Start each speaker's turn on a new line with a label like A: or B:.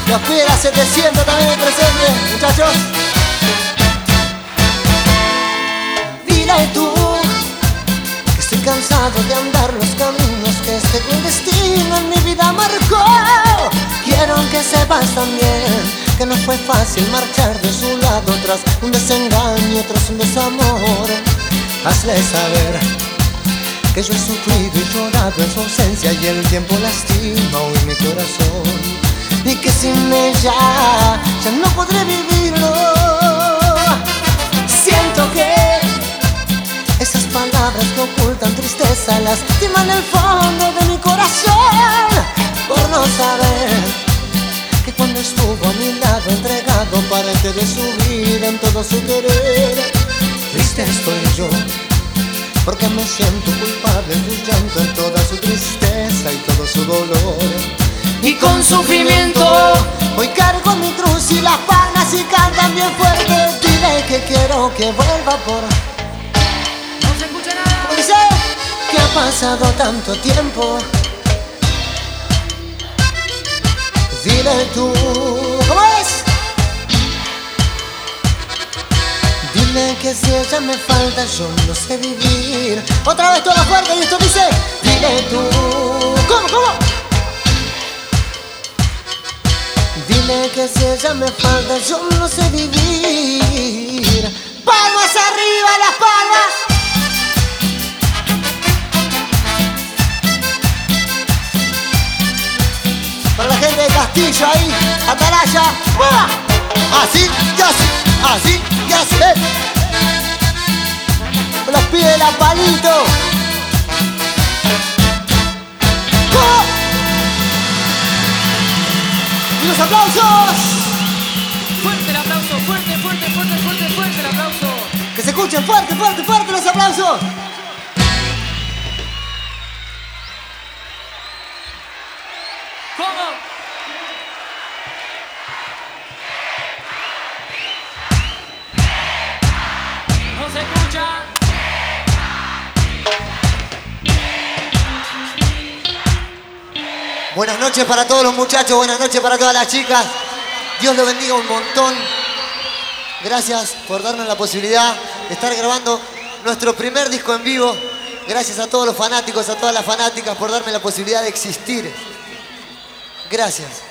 A: Los Piedras 700 también presentes, muchachos. Dile tú que estoy cansado de andar los caminos que este buen destino en mi vida marcó. Quiero que sepas también que no fue fácil marchar de su lado tras un desengaño, tras un desamor. Hazle saber que yo he sufrido y llorado en su ausencia y el tiempo lastima hoy mi corazón, y que sin ella ya no podré vivirlo. Siento que esas palabras que ocultan tristeza lastiman el fondo de mi corazón, por no saber que cuando estuvo a mi lado entregado parte de su vida en todo su querer. Triste estoy yo porque me siento culpable en su llanto, en toda su tristeza y todo su dolor. Y con sufrimiento hoy cargo mi cruz y las palmas y cantan bien fuerte. Dile que quiero que vuelva por...
B: No se escucha nada.
A: ¿Cómo dice? Que ha pasado tanto tiempo. Dile tú, ¿cómo es? Dile que si ella me falta yo no sé vivir. Otra vez toda fuerte y esto dice, dile tú, ¿cómo? Dile que si ella me falta yo no sé vivir. Palmas arriba, las palmas. Para la gente de Castillo ahí, Atalaya. ¡Mua! Así y así, así y así. Los pide la palito. ¡Oh! ¡Y los aplausos!
B: Fuerte el aplauso, fuerte el aplauso.
A: Que se escuchen fuerte los aplausos.
B: ¿Cómo? No se escucha.
A: Buenas noches para todos los muchachos, buenas noches para todas las chicas. Dios los bendiga un montón. Gracias por darnos la posibilidad de estar grabando nuestro primer disco en vivo. Gracias a todos los fanáticos, a todas las fanáticas por darme la posibilidad de existir. Gracias.